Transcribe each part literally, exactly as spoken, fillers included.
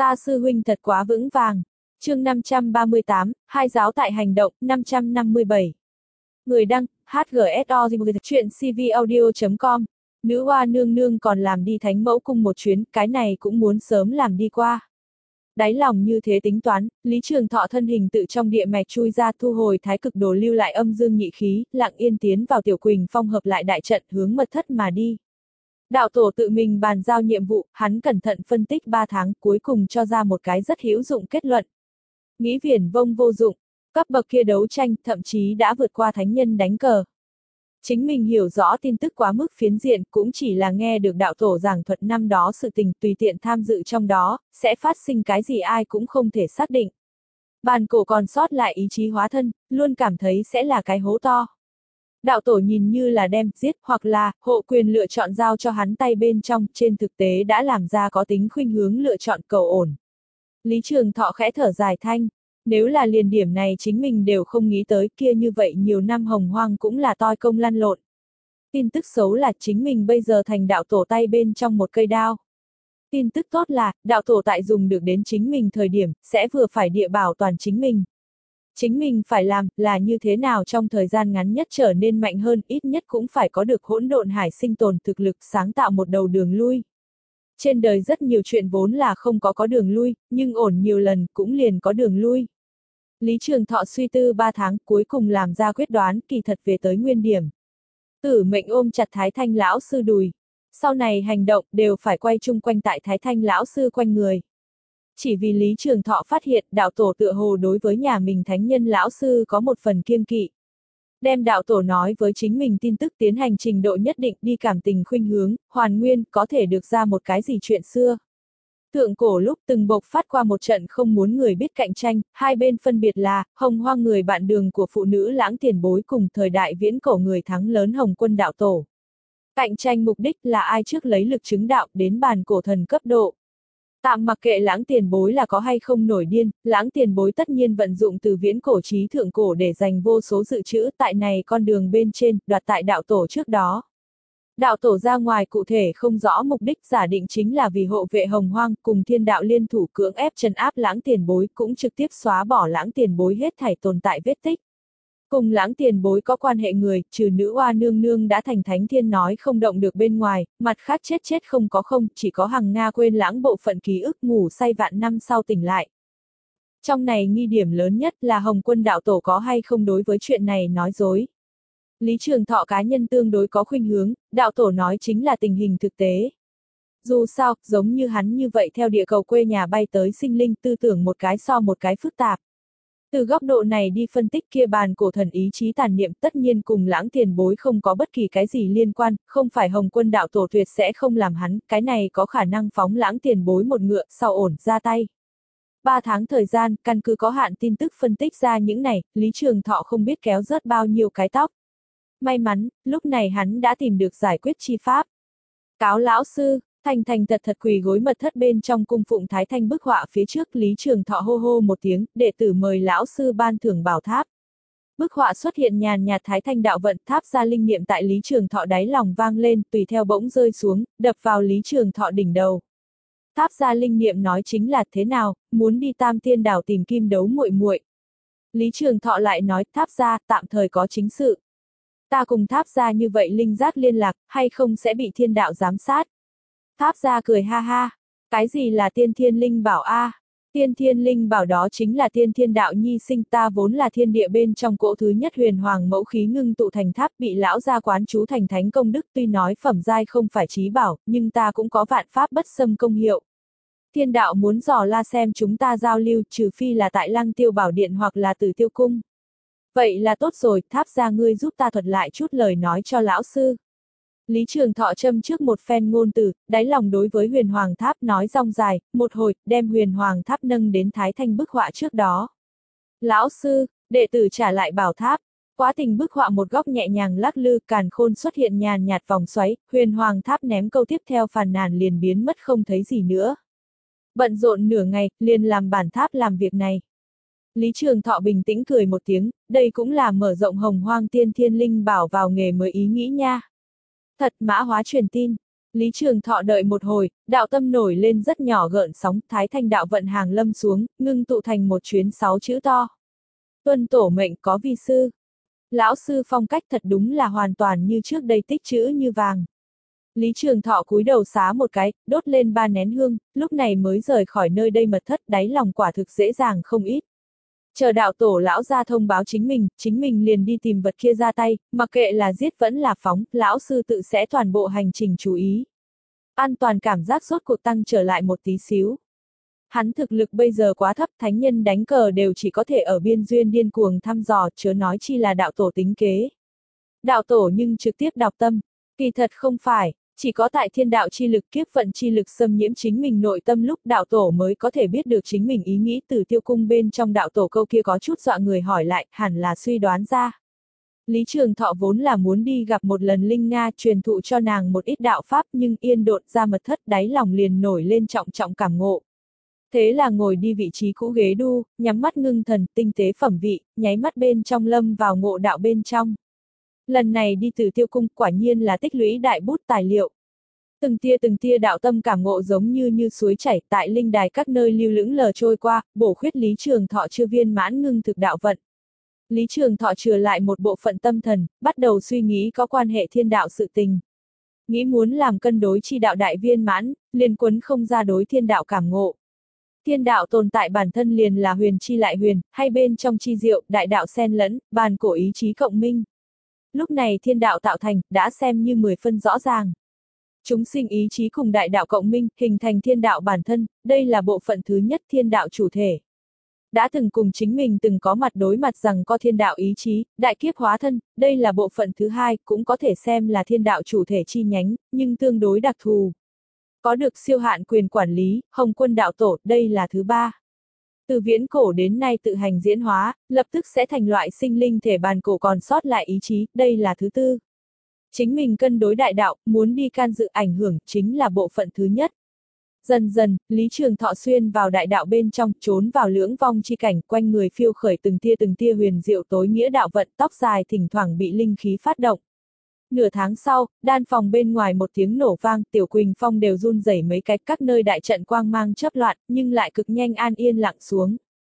Ta sư huynh thật quá vững vàng. Chương năm trăm ba mươi tám, hai giáo tại hành động, năm trăm năm mươi bảy. Người đăng, hát giê ét o chuyện c v audio chấm com. Nữ hoa nương nương còn làm đi Thánh Mẫu Cung một chuyến, cái này cũng muốn sớm làm đi qua. Đáy lòng như thế tính toán, Lý Trường Thọ thân hình tự trong địa mạch chui ra, thu hồi thái cực đồ, lưu lại âm dương nhị khí, lặng yên tiến vào Tiểu Quỳnh Phong hợp lại đại trận, hướng mật thất mà đi. Đạo tổ tự mình bàn giao nhiệm vụ, hắn cẩn thận phân tích ba tháng, cuối cùng cho ra một cái rất hữu dụng kết luận. Nghĩ viển vông vô dụng, cấp bậc kia đấu tranh, thậm chí đã vượt qua thánh nhân đánh cờ. Chính mình hiểu rõ tin tức quá mức phiến diện, cũng chỉ là nghe được đạo tổ giảng thuật năm đó sự tình, tùy tiện tham dự trong đó, sẽ phát sinh cái gì ai cũng không thể xác định. Bàn cổ còn sót lại ý chí hóa thân, luôn cảm thấy sẽ là cái hố to. Đạo tổ nhìn như là đem, giết, hoặc là, hộ quyền lựa chọn giao cho hắn tay bên trong, trên thực tế đã làm ra có tính khuynh hướng lựa chọn cầu ổn. Lý Trường Thọ khẽ thở dài thanh, nếu là liền điểm này chính mình đều không nghĩ tới, kia như vậy nhiều năm hồng hoang cũng là toi công lăn lộn. Tin tức xấu là chính mình bây giờ thành đạo tổ tay bên trong một cây đao. Tin tức tốt là, đạo tổ tại dùng được đến chính mình thời điểm, sẽ vừa phải địa bảo toàn chính mình. Chính mình phải làm, là như thế nào trong thời gian ngắn nhất trở nên mạnh hơn, ít nhất cũng phải có được hỗn độn hải sinh tồn thực lực, sáng tạo một đầu đường lui. Trên đời rất nhiều chuyện vốn là không có có đường lui, nhưng ổn nhiều lần, cũng liền có đường lui. Lý Trường Thọ suy tư ba tháng, cuối cùng làm ra quyết đoán, kỳ thật về tới nguyên điểm. Tử mệnh ôm chặt Thái Thanh lão sư đùi. Sau này hành động, đều phải quay chung quanh tại Thái Thanh lão sư quanh người. Chỉ vì Lý Trường Thọ phát hiện, đạo tổ tựa hồ đối với nhà mình thánh nhân lão sư có một phần kiêng kỵ. Đem đạo tổ nói với chính mình tin tức tiến hành trình độ nhất định, đi cảm tình khuynh hướng, hoàn nguyên, có thể được ra một cái gì chuyện xưa. Thượng cổ lúc từng bộc phát qua một trận không muốn người biết cạnh tranh, hai bên phân biệt là, hồng hoang người bạn đường của phụ nữ lãng tiền bối cùng thời đại viễn cổ người thắng lớn Hồng Quân đạo tổ. Cạnh tranh mục đích là ai trước lấy lực chứng đạo đến bàn cổ thần cấp độ. Tạm mặc kệ lãng tiền bối là có hay không nổi điên, lãng tiền bối tất nhiên vận dụng từ viễn cổ chí thượng cổ để dành vô số dự trữ tại này con đường bên trên, đoạt tại đạo tổ trước đó. Đạo tổ ra ngoài cụ thể không rõ mục đích, giả định chính là vì hộ vệ hồng hoang, cùng thiên đạo liên thủ cưỡng ép trấn áp lãng tiền bối, cũng trực tiếp xóa bỏ lãng tiền bối hết thảy tồn tại vết tích. Cùng lãng tiền bối có quan hệ người, trừ nữ oa nương nương đã thành thánh thiên nói không động được bên ngoài, mặt khác chết chết không có không, chỉ có hằng Nga quên lãng bộ phận ký ức ngủ say vạn năm sau tỉnh lại. Trong này nghi điểm lớn nhất là Hồng Quân đạo tổ có hay không đối với chuyện này nói dối. Lý Trường Thọ cá nhân tương đối có khuynh hướng, đạo tổ nói chính là tình hình thực tế. Dù sao, giống như hắn như vậy theo địa cầu quê nhà bay tới sinh linh, tư tưởng một cái so một cái phức tạp. Từ góc độ này đi phân tích, kia bàn cổ thần ý chí tàn niệm tất nhiên cùng lãng tiền bối không có bất kỳ cái gì liên quan, không phải Hồng Quân đạo tổ tuyệt sẽ không làm hắn, cái này có khả năng phóng lãng tiền bối một ngựa, sau ổn ra tay. Ba tháng thời gian, căn cứ có hạn tin tức phân tích ra những này, Lý Trường Thọ không biết kéo rớt bao nhiêu cái tóc. May mắn, lúc này hắn đã tìm được giải quyết chi pháp. Cáo lão sư, thành thành thật thật quỳ gối mật thất bên trong cung phụng Thái Thanh bức họa phía trước, Lý Trường Thọ hô hô một tiếng, đệ tử mời lão sư ban thưởng bảo tháp. Bức họa xuất hiện nhàn nhạt Thái Thanh đạo vận, tháp ra linh niệm tại Lý Trường Thọ đáy lòng vang lên, tùy theo bỗng rơi xuống, đập vào Lý Trường Thọ đỉnh đầu. Tháp ra linh niệm nói chính là thế nào, muốn đi Tam Tiên đảo tìm kim đấu muội muội. Lý Trường Thọ lại nói, tháp ra, tạm thời có chính sự. Ta cùng tháp ra như vậy linh giác liên lạc, hay không sẽ bị thiên đạo giám sát. Tháp ra cười ha ha, cái gì là tiên thiên linh bảo a? À? Tiên thiên linh bảo đó chính là tiên thiên đạo nhi sinh, ta vốn là thiên địa bên trong cỗ thứ nhất huyền hoàng mẫu khí ngưng tụ thành tháp, bị lão gia quán chú thành thánh công đức, tuy nói phẩm giai không phải chí bảo, nhưng ta cũng có vạn pháp bất xâm công hiệu. Thiên đạo muốn dò la xem chúng ta giao lưu, trừ phi là tại Lăng Tiêu Bảo Điện hoặc là Tử Tiêu Cung. Vậy là tốt rồi, tháp ra ngươi giúp ta thuật lại chút lời nói cho lão sư. Lý Trường Thọ châm trước một phen ngôn từ, đáy lòng đối với huyền hoàng tháp nói rong dài, một hồi, đem huyền hoàng tháp nâng đến Thái Thanh bức họa trước đó. Lão sư, đệ tử trả lại bảo tháp. Quá trình bức họa một góc nhẹ nhàng lắc lư, càn khôn xuất hiện nhàn nhạt vòng xoáy, huyền hoàng tháp ném câu tiếp theo phàn nàn liền biến mất không thấy gì nữa. Bận rộn nửa ngày, liền làm bản tháp làm việc này. Lý Trường Thọ bình tĩnh cười một tiếng, đây cũng là mở rộng hồng hoang tiên thiên linh bảo vào nghề mới ý nghĩ nha. Thật mã hóa truyền tin. Lý Trường Thọ đợi một hồi, đạo tâm nổi lên rất nhỏ gợn sóng, Thái Thanh đạo vận hàng lâm xuống, ngưng tụ thành một chuyến sáu chữ to. Tuân tổ mệnh có vi sư. Lão sư phong cách thật đúng là hoàn toàn như trước đây, tích chữ như vàng. Lý Trường Thọ cúi đầu xá một cái, đốt lên ba nén hương, lúc này mới rời khỏi nơi đây mật thất, đáy lòng quả thực dễ dàng không ít. Chờ đạo tổ lão ra thông báo chính mình, chính mình liền đi tìm vật kia ra tay, mặc kệ là giết vẫn là phóng, lão sư tự sẽ toàn bộ hành trình chú ý. An toàn cảm giác rốt cuộc tăng trở lại một tí xíu. Hắn thực lực bây giờ quá thấp, thánh nhân đánh cờ đều chỉ có thể ở biên duyên điên cuồng thăm dò, chớ nói chi là đạo tổ tính kế. Đạo tổ nhưng trực tiếp đọc tâm, kỳ thật không phải, chỉ có tại thiên đạo chi lực, kiếp vận chi lực xâm nhiễm chính mình nội tâm lúc đạo tổ mới có thể biết được chính mình ý nghĩ. Từ Tiêu Cung bên trong đạo tổ câu kia có chút dọa người hỏi lại, hẳn là suy đoán ra. Lý Trường Thọ vốn là muốn đi gặp một lần Linh Nga truyền thụ cho nàng một ít đạo pháp, nhưng yên độn ra mật thất, đáy lòng liền nổi lên trọng trọng cảm ngộ. Thế là ngồi đi vị trí cũ ghế đu, nhắm mắt ngưng thần, tinh tế phẩm vị, nháy mắt bên trong lâm vào ngộ đạo bên trong. Lần này đi Từ Tiêu Cung quả nhiên là tích lũy đại bút tài liệu. Từng tia từng tia đạo tâm cảm ngộ giống như như suối chảy tại linh đài các nơi lưu lững lờ trôi qua, bổ khuyết Lý Trường Thọ chưa viên mãn ngưng thực đạo vận. Lý Trường Thọ trừ lại một bộ phận tâm thần, bắt đầu suy nghĩ có quan hệ thiên đạo sự tình. Nghĩ muốn làm cân đối chi đạo đại viên mãn, liền quấn không ra đối thiên đạo cảm ngộ. Thiên đạo tồn tại bản thân liền là huyền chi lại huyền, hay bên trong chi diệu, đại đạo xen lẫn, bàn cổ ý chí cộng minh. Lúc này thiên đạo tạo thành, đã xem như mười phân rõ ràng. Chúng sinh ý chí cùng đại đạo cộng minh, hình thành thiên đạo bản thân, đây là bộ phận thứ nhất thiên đạo chủ thể. Đã từng cùng chính mình từng có mặt đối mặt rằng có thiên đạo ý chí, đại kiếp hóa thân, đây là bộ phận thứ hai, cũng có thể xem là thiên đạo chủ thể chi nhánh, nhưng tương đối đặc thù. Có được siêu hạn quyền quản lý, Hồng Quân đạo tổ, đây là thứ ba. Từ viễn cổ đến nay tự hành diễn hóa, lập tức sẽ thành loại sinh linh thể bàn cổ còn sót lại ý chí, đây là thứ tư. Chính mình cân đối đại đạo, muốn đi can dự ảnh hưởng, chính là bộ phận thứ nhất. Dần dần, Lý Trường Thọ xuyên vào đại đạo bên trong, trốn vào lưỡng vong chi cảnh, quanh người phiêu khởi từng tia từng tia huyền diệu tối nghĩa đạo vận, tóc dài thỉnh thoảng bị linh khí phát động. Nửa tháng sau, đan phòng bên ngoài một tiếng nổ vang, Tiểu Quỳnh Phong đều run rẩy mấy cái, các nơi đại trận quang mang chớp loạn, nhưng lại cực nhanh an yên lặng xuống.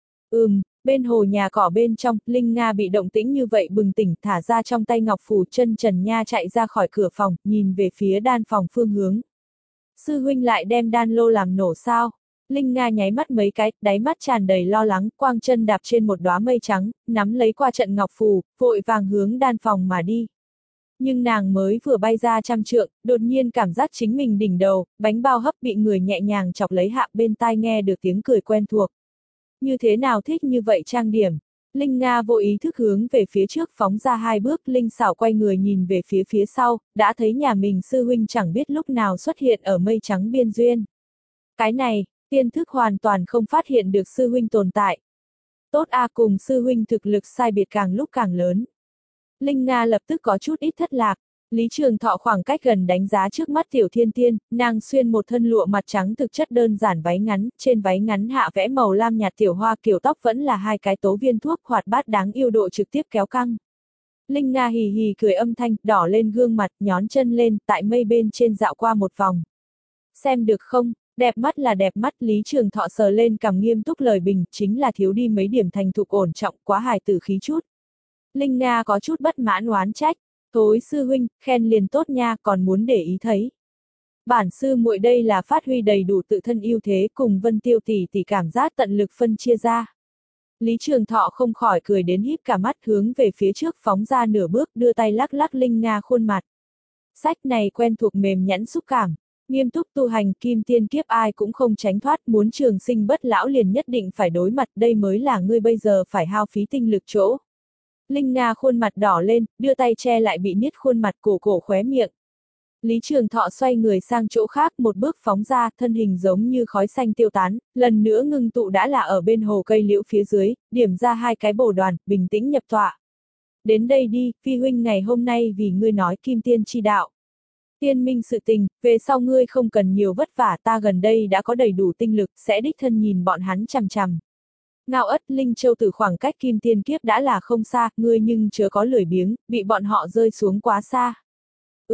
Ừm, bên hồ nhà cỏ bên trong, Linh Nga bị động tĩnh như vậy bừng tỉnh, thả ra trong tay ngọc phù, chân trần nha chạy ra khỏi cửa phòng, nhìn về phía đan phòng phương hướng. Sư huynh lại đem đan lô làm nổ sao? Linh Nga nháy mắt mấy cái, đáy mắt tràn đầy lo lắng, quang chân đạp trên một đóa mây trắng, nắm lấy qua trận ngọc phù, vội vàng hướng đan phòng mà đi. Nhưng nàng mới vừa bay ra trăm trượng, đột nhiên cảm giác chính mình đỉnh đầu, bánh bao hấp bị người nhẹ nhàng chọc lấy hạ, bên tai nghe được tiếng cười quen thuộc. Như thế nào thích như vậy trang điểm? Linh Nga vô ý thức hướng về phía trước phóng ra hai bước, Linh xảo quay người nhìn về phía phía sau, đã thấy nhà mình sư huynh chẳng biết lúc nào xuất hiện ở mây trắng biên duyên. Cái này, tiên thức hoàn toàn không phát hiện được sư huynh tồn tại. Tốt a, cùng sư huynh thực lực sai biệt càng lúc càng lớn. Linh Nga lập tức có chút ít thất lạc. Lý Trường Thọ khoảng cách gần đánh giá trước mắt Tiểu Thiên Tiên, nàng xuyên một thân lụa mặt trắng thực chất đơn giản váy ngắn, trên váy ngắn hạ vẽ màu lam nhạt tiểu hoa, kiểu tóc vẫn là hai cái tố viên thuốc hoạt bát đáng yêu, độ trực tiếp kéo căng. Linh Nga hì hì cười âm thanh, đỏ lên gương mặt, nhón chân lên, tại mây bên trên dạo qua một vòng. Xem được không, đẹp mắt là đẹp mắt. Lý Trường Thọ sờ lên cằm nghiêm túc lời bình, chính là thiếu đi mấy điểm thành thục ổn trọng, quá hài tử khí chút. Linh Nga có chút bất mãn oán trách. Thối sư huynh, khen liền tốt nha, còn muốn để ý thấy. Bản sư muội đây là phát huy đầy đủ tự thân ưu thế, cùng Vân Tiêu tỷ tỷ cảm giác tận lực phân chia ra. Lý Trường Thọ không khỏi cười đến híp cả mắt, hướng về phía trước phóng ra nửa bước, đưa tay lắc lắc Linh Nga khuôn mặt. Sách này quen thuộc mềm nhẵn xúc cảm, nghiêm túc tu hành, kim tiên kiếp ai cũng không tránh thoát, muốn trường sinh bất lão liền nhất định phải đối mặt, đây mới là ngươi bây giờ phải hao phí tinh lực chỗ. Linh Nga khuôn mặt đỏ lên, đưa tay che lại bị niết khuôn mặt, cổ cổ khóe miệng. Lý Trường Thọ xoay người sang chỗ khác, một bước phóng ra, thân hình giống như khói xanh tiêu tán, lần nữa ngưng tụ đã là ở bên hồ cây liễu phía dưới, điểm ra hai cái bồ đoàn, bình tĩnh nhập tọa. Đến đây đi, phi huynh ngày hôm nay vì ngươi nói kim tiên chi đạo. Tiên minh sự tình, về sau ngươi không cần nhiều vất vả, ta gần đây đã có đầy đủ tinh lực, sẽ đích thân nhìn bọn hắn chằm chằm. Ngao ất, Linh Châu từ khoảng cách kim tiên kiếp đã là không xa, ngươi nhưng chớ có lười biếng, bị bọn họ rơi xuống quá xa. Ừm,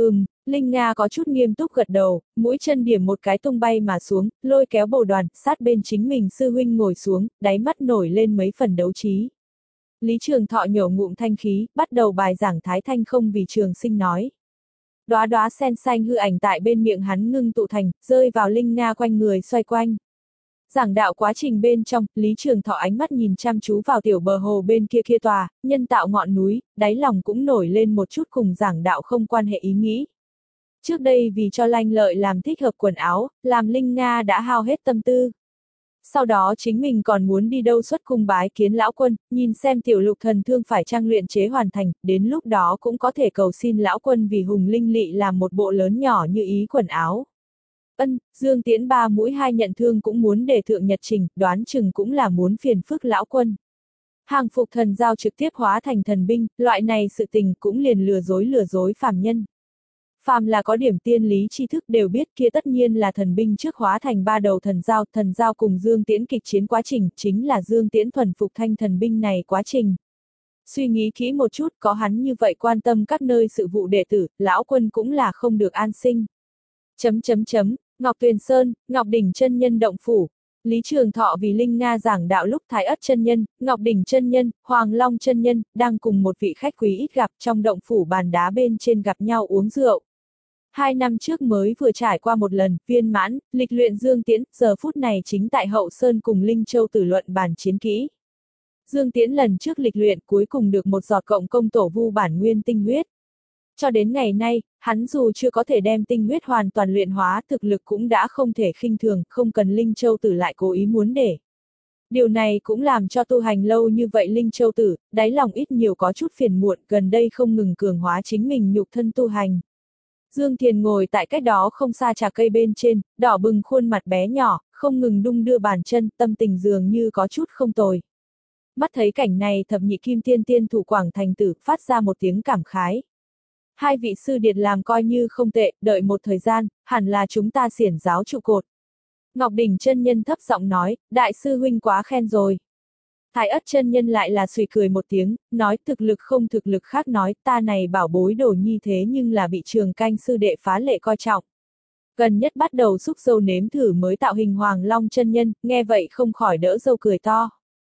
Linh Nga có chút nghiêm túc gật đầu, mũi chân điểm một cái tung bay mà xuống, lôi kéo bồ đoàn, sát bên chính mình sư huynh ngồi xuống, đáy mắt nổi lên mấy phần đấu trí. Lý Trường Thọ nhổ ngụm thanh khí, bắt đầu bài giảng Thái Thanh không vì trường sinh nói. Đóa đóa sen xanh hư ảnh tại bên miệng hắn ngưng tụ thành, rơi vào Linh Nga quanh người xoay quanh. Giảng đạo quá trình bên trong, Lý Trường Thọ ánh mắt nhìn chăm chú vào tiểu bờ hồ bên kia kia tòa, nhân tạo ngọn núi, đáy lòng cũng nổi lên một chút cùng giảng đạo không quan hệ ý nghĩ. Trước đây vì cho Lanh Lợi làm thích hợp quần áo, làm Linh Nga đã hao hết tâm tư. Sau đó chính mình còn muốn đi đâu xuất cung bái kiến lão quân, nhìn xem tiểu lục thần thương phải trang luyện chế hoàn thành, đến lúc đó cũng có thể cầu xin lão quân vì Hùng Linh Lị làm một bộ lớn nhỏ như ý quần áo. Ân, Dương Tiễn ba mũi hai nhận thương cũng muốn để thượng nhật trình, đoán chừng cũng là muốn phiền phức lão quân. Hàng phục thần giao trực tiếp hóa thành thần binh, loại này sự tình cũng liền lừa dối lừa dối phàm nhân. Phàm là có điểm tiên lý tri thức đều biết kia tất nhiên là thần binh trước hóa thành ba đầu thần giao, thần giao cùng Dương Tiễn kịch chiến quá trình, chính là Dương Tiễn thuần phục thanh thần binh này quá trình. Suy nghĩ kỹ một chút, có hắn như vậy quan tâm các nơi sự vụ đệ tử, lão quân cũng là không được an sinh. Chấm chấm chấm, Ngọc Tuyền Sơn, Ngọc Đỉnh chân nhân động phủ. Lý Trường Thọ vì Linh Nga giảng đạo lúc Thái Ất chân nhân, Ngọc Đỉnh chân nhân, Hoàng Long chân nhân, đang cùng một vị khách quý ít gặp trong động phủ bàn đá bên trên gặp nhau uống rượu. Hai năm trước mới vừa trải qua một lần, viên mãn, lịch luyện Dương Tiễn, giờ phút này chính tại Hậu Sơn cùng Linh Châu tử luận bàn chiến kỹ. Dương Tiễn lần trước lịch luyện cuối cùng được một giọt cộng công tổ vu bản nguyên tinh huyết. Cho đến ngày nay, hắn dù chưa có thể đem tinh huyết hoàn toàn luyện hóa, thực lực cũng đã không thể khinh thường, không cần Linh Châu tử lại cố ý muốn để. Điều này cũng làm cho tu hành lâu như vậy Linh Châu tử, đáy lòng ít nhiều có chút phiền muộn, gần đây không ngừng cường hóa chính mình nhục thân tu hành. Dương Thiền ngồi tại cách đó không xa trà cây bên trên, đỏ bừng khuôn mặt bé nhỏ, không ngừng đung đưa bàn chân, tâm tình dường như có chút không tồi. Mắt thấy cảnh này thập nhị kim tiên tiên thủ Quảng Thành Tử phát ra một tiếng cảm khái. Hai vị sư điệt làm coi như không tệ, đợi một thời gian, hẳn là chúng ta xiển giáo trụ cột. Ngọc Đỉnh chân nhân thấp giọng nói, đại sư huynh quá khen rồi. Thái Ất chân nhân lại là suy cười một tiếng, nói thực lực không thực lực khác nói, ta này bảo bối đồ nhi thế nhưng là bị Trường Canh sư đệ phá lệ coi trọng. Gần nhất bắt đầu xúc dâu nếm thử mới tạo hình Hoàng Long chân nhân, nghe vậy không khỏi đỡ dâu cười to.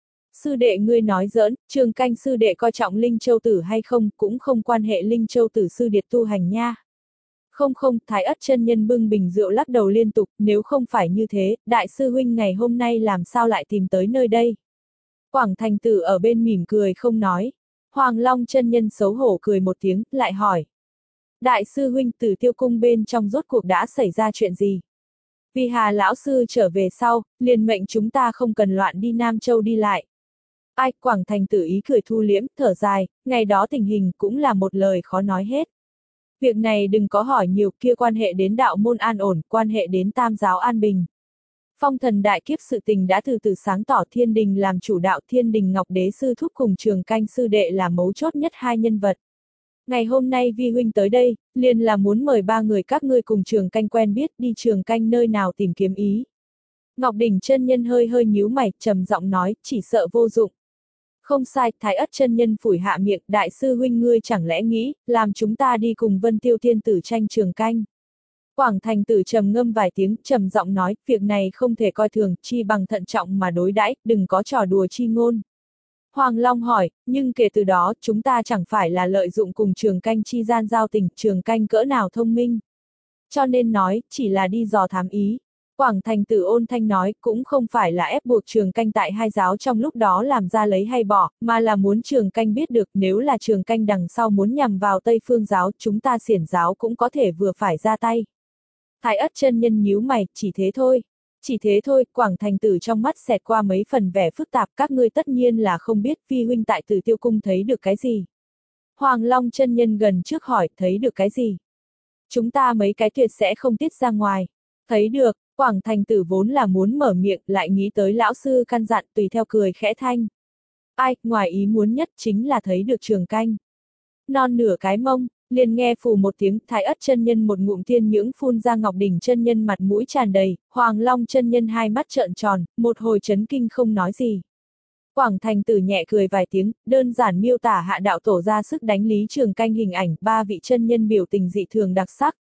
Sư đệ ngươi nói giỡn, Trường Canh sư đệ coi trọng Linh Châu tử hay không, cũng không quan hệ Linh Châu tử sư điệt tu hành nha. Không không, Thái Ất chân nhân bưng bình rượu lắc đầu liên tục, nếu không phải như thế, đại sư huynh ngày hôm nay làm sao lại tìm tới nơi đây. Quảng Thành Tử ở bên mỉm cười không nói. Hoàng Long chân nhân xấu hổ cười một tiếng, lại hỏi. Đại sư huynh Tử Tiêu cung bên trong rốt cuộc đã xảy ra chuyện gì? Vì Hà lão sư trở về sau, liền mệnh chúng ta không cần loạn đi Nam Châu đi lại. Ai, Quảng Thành Tử ý cười thu liễm, thở dài, ngày đó tình hình cũng là một lời khó nói hết. Việc này đừng có hỏi nhiều, kia quan hệ đến đạo môn an ổn, quan hệ đến tam giáo an bình. Phong thần đại kiếp sự tình đã từ từ sáng tỏ, Thiên Đình làm chủ đạo, Thiên Đình Ngọc Đế sư thúc cùng Trường Canh sư đệ là mấu chốt nhất hai nhân vật. Ngày hôm nay vi huynh tới đây, liền là muốn mời ba người các ngươi cùng Trường Canh quen biết, đi Trường Canh nơi nào tìm kiếm ý. Ngọc Đỉnh chân nhân hơi hơi nhíu mày, trầm giọng nói, chỉ sợ vô dụng. Không sai, Thái Ất chân nhân phủi hạ miệng, đại sư huynh ngươi chẳng lẽ nghĩ, làm chúng ta đi cùng Vân Tiêu Thiên tử tranh Trường Canh. Quảng Thành Tử trầm ngâm vài tiếng, trầm giọng nói, việc này không thể coi thường, chi bằng thận trọng mà đối đãi, đừng có trò đùa chi ngôn. Hoàng Long hỏi, nhưng kể từ đó, chúng ta chẳng phải là lợi dụng cùng Trường Canh chi gian giao tình, Trường Canh cỡ nào thông minh. Cho nên nói, chỉ là đi dò thám ý. Quảng Thành Tử ôn thanh nói, cũng không phải là ép buộc Trường Canh tại hai giáo trong lúc đó làm ra lấy hay bỏ, mà là muốn Trường Canh biết được, nếu là Trường Canh đằng sau muốn nhằm vào Tây Phương giáo, chúng ta xiển giáo cũng có thể vừa phải ra tay. Thái Ất chân nhân nhíu mày, chỉ thế thôi. Chỉ thế thôi, Quảng Thành Tử trong mắt xẹt qua mấy phần vẻ phức tạp, các ngươi tất nhiên là không biết vi huynh tại Tử Tiêu cung thấy được cái gì. Hoàng Long chân nhân gần trước hỏi, thấy được cái gì? Chúng ta mấy cái tuyệt sẽ không tiết ra ngoài. Thấy được, Quảng Thành Tử vốn là muốn mở miệng, lại nghĩ tới lão sư căn dặn, tùy theo cười khẽ thanh. Ai, ngoài ý muốn nhất chính là thấy được Trường Canh. Non nửa cái mông. Liền nghe phù một tiếng, Thái Ất chân nhân một ngụm tiên nhưỡng phun ra, Ngọc Đỉnh chân nhân mặt mũi tràn đầy, Hoàng Long chân nhân hai mắt trợn tròn, một hồi chấn kinh không nói gì. Quảng Thành Tử nhẹ cười vài tiếng, đơn giản miêu tả hạ đạo tổ ra sức đánh Lý Trường Canh hình ảnh, ba vị chân nhân biểu tình dị thường đặc sắc,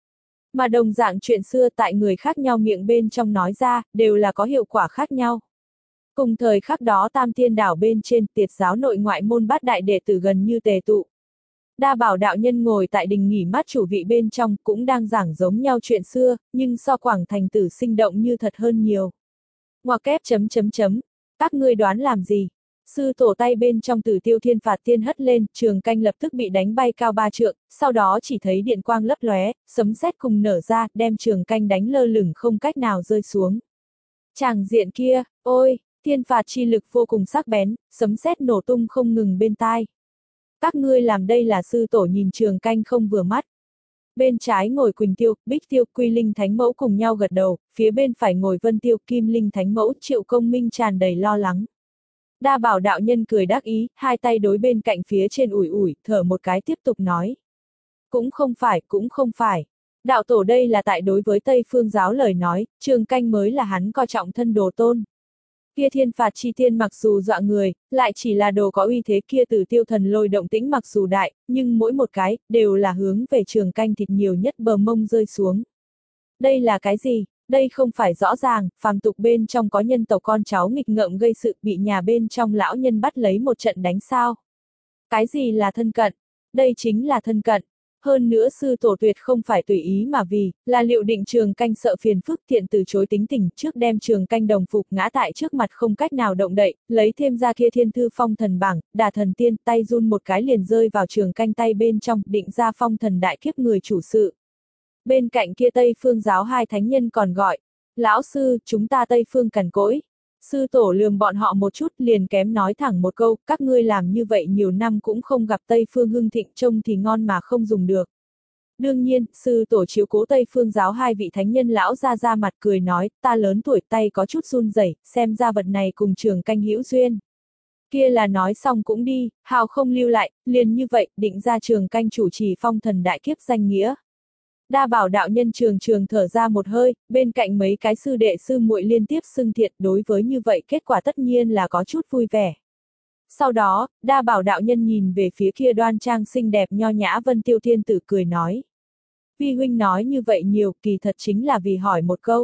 Mà đồng dạng chuyện xưa tại người khác nhau miệng bên trong nói ra, đều là có hiệu quả khác nhau. Cùng thời khắc đó Tam Tiên đảo bên trên, Tiệt giáo nội ngoại môn bát đại đệ tử gần như tề tụ. Đa Bảo đạo nhân ngồi tại đình nghỉ mát chủ vị bên trong, cũng đang giảng giống nhau chuyện xưa, nhưng so Quảng Thành Tử sinh động như thật hơn nhiều. Ngoặc kép chấm chấm chấm, các ngươi đoán làm gì? Sư tổ tay bên trong Tử Tiêu Thiên Phạt Tiên hất lên, trường canh lập tức bị đánh bay cao ba trượng, sau đó chỉ thấy điện quang lấp lóe, sấm sét cùng nở ra, đem trường canh đánh lơ lửng không cách nào rơi xuống. Tràng diện kia, ôi, thiên phạt chi lực vô cùng sắc bén, sấm sét nổ tung không ngừng bên tai. Các ngươi làm đây là sư tổ nhìn trường canh không vừa mắt. Bên trái ngồi Quỳnh Tiêu, Bích Tiêu, Quy Linh Thánh Mẫu cùng nhau gật đầu, phía bên phải ngồi Vân Tiêu, Kim Linh Thánh Mẫu, Triệu Công Minh tràn đầy lo lắng. Đa Bảo đạo nhân cười đắc ý, hai tay đối bên cạnh phía trên ủi ủi, thở một cái tiếp tục nói. Cũng không phải, cũng không phải. Đạo tổ đây là tại đối với Tây Phương giáo lời nói, trường canh mới là hắn coi trọng thân đồ tôn. Kia thiên phạt chi tiên mặc dù dọa người, lại chỉ là đồ có uy thế kia Tử Tiêu thần lôi động tĩnh mặc dù đại, nhưng mỗi một cái, đều là hướng về trường canh thịt nhiều nhất bờ mông rơi xuống. Đây là cái gì? Đây không phải rõ ràng, phàm tục bên trong có nhân tộc con cháu nghịch ngợm gây sự bị nhà bên trong lão nhân bắt lấy một trận đánh sao. Cái gì là thân cận? Đây chính là thân cận. Hơn nữa sư tổ tuyệt không phải tùy ý mà vì, là liệu định trường canh sợ phiền phức thiện từ chối tính tình trước đem trường canh đồng phục ngã tại trước mặt không cách nào động đậy, lấy thêm ra kia thiên thư phong thần bảng, đà thần tiên tay run một cái liền rơi vào trường canh tay bên trong, định ra phong thần đại kiếp người chủ sự. Bên cạnh kia Tây Phương giáo hai thánh nhân còn gọi, lão sư, chúng ta Tây Phương cằn cỗi. Sư tổ lườm bọn họ một chút liền kém nói thẳng một câu, các ngươi làm như vậy nhiều năm cũng không gặp Tây Phương hưng thịnh trông thì ngon mà không dùng được. Đương nhiên, sư tổ chiếu cố Tây Phương giáo hai vị thánh nhân lão ra ra mặt cười nói, ta lớn tuổi tay có chút run rẩy, xem ra vật này cùng trường canh hữu duyên. Kia là nói xong cũng đi, hào không lưu lại, liền như vậy, định ra trường canh chủ trì phong thần đại kiếp danh nghĩa. Đa Bảo đạo nhân trường trường thở ra một hơi, bên cạnh mấy cái sư đệ sư muội liên tiếp xưng thiện đối với như vậy kết quả tất nhiên là có chút vui vẻ. Sau đó, Đa Bảo đạo nhân nhìn về phía kia đoan trang xinh đẹp nho nhã Vân Tiêu Thiên Tử cười nói. Vi huynh nói như vậy nhiều kỳ thật chính là vì hỏi một câu.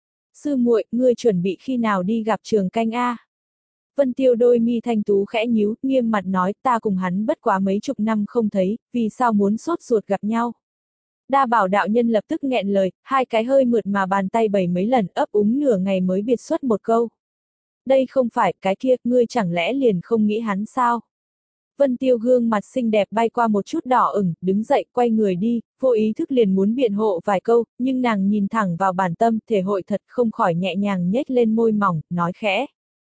Sư muội, ngươi chuẩn bị khi nào đi gặp trường canh a? Vân Tiêu đôi mi thanh tú khẽ nhíu, nghiêm mặt nói ta cùng hắn bất quá mấy chục năm không thấy, vì sao muốn sốt ruột gặp nhau? Đa Bảo đạo nhân lập tức nghẹn lời, hai cái hơi mượt mà bàn tay bảy mấy lần ấp úng nửa ngày mới biệt xuất một câu. Đây không phải, cái kia, ngươi chẳng lẽ liền không nghĩ hắn sao? Vân Tiêu gương mặt xinh đẹp bay qua một chút đỏ ửng, đứng dậy quay người đi, vô ý thức liền muốn biện hộ vài câu, nhưng nàng nhìn thẳng vào bản tâm, thể hội thật không khỏi nhẹ nhàng nhếch lên môi mỏng, nói khẽ.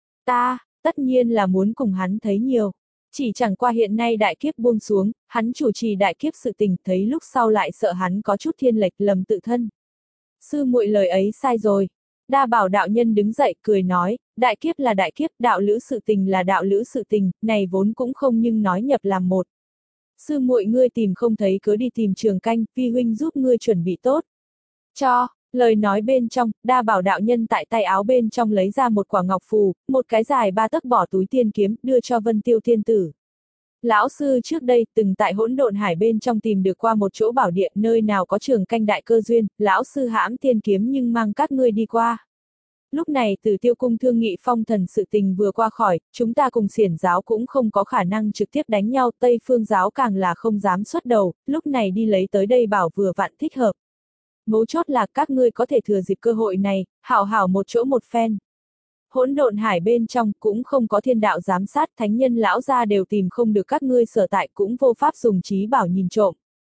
Ta, tất nhiên là muốn cùng hắn thấy nhiều. Chỉ chẳng qua hiện nay đại kiếp buông xuống, hắn chủ trì đại kiếp sự tình, thấy lúc sau lại sợ hắn có chút thiên lệch lầm tự thân. Sư muội lời ấy sai rồi. Đa Bảo đạo nhân đứng dậy cười nói, đại kiếp là đại kiếp, đạo lữ sự tình là đạo lữ sự tình, này vốn cũng không nhưng nói nhập làm một. Sư muội ngươi tìm không thấy cớ đi tìm trường canh, vi huynh giúp ngươi chuẩn bị tốt. Cho. Lời nói bên trong, Đa Bảo đạo nhân tại tay áo bên trong lấy ra một quả ngọc phù, một cái dài ba tấc bỏ túi tiên kiếm, đưa cho Vân Tiêu Thiên Tử. Lão sư trước đây từng tại hỗn độn hải bên trong tìm được qua một chỗ bảo địa nơi nào có trường canh đại cơ duyên, lão sư hãm tiên kiếm nhưng mang các ngươi đi qua. Lúc này Tử Tiêu cung thương nghị phong thần sự tình vừa qua khỏi, chúng ta cùng xiển giáo cũng không có khả năng trực tiếp đánh nhau, Tây Phương giáo càng là không dám xuất đầu, lúc này đi lấy tới đây bảo vừa vặn thích hợp. Mấu chốt là các ngươi có thể thừa dịp cơ hội này, hảo hảo một chỗ một phen. Hỗn độn hải bên trong cũng không có thiên đạo giám sát, thánh nhân lão gia đều tìm không được các ngươi sở tại cũng vô pháp dùng trí bảo nhìn trộm.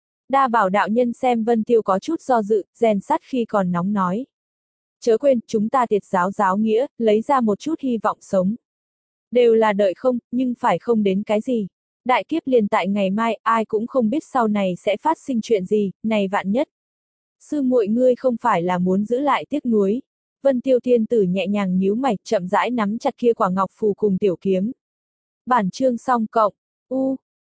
Đa Bảo đạo nhân xem Vân Tiêu có chút do dự, rèn sắt khi còn nóng nói. Chớ quên, chúng ta Tiệt giáo giáo nghĩa, lấy ra một chút hy vọng sống. Đều là đợi không, nhưng phải không đến cái gì. Đại kiếp liền tại ngày mai, ai cũng không biết sau này sẽ phát sinh chuyện gì, này vạn nhất. Sư muội ngươi không phải là muốn giữ lại tiếc nuối. Vân Tiêu Thiên Tử nhẹ nhàng nhíu mày, chậm rãi nắm chặt kia quả ngọc phù cùng tiểu kiếm. Bản chương xong cộng. U.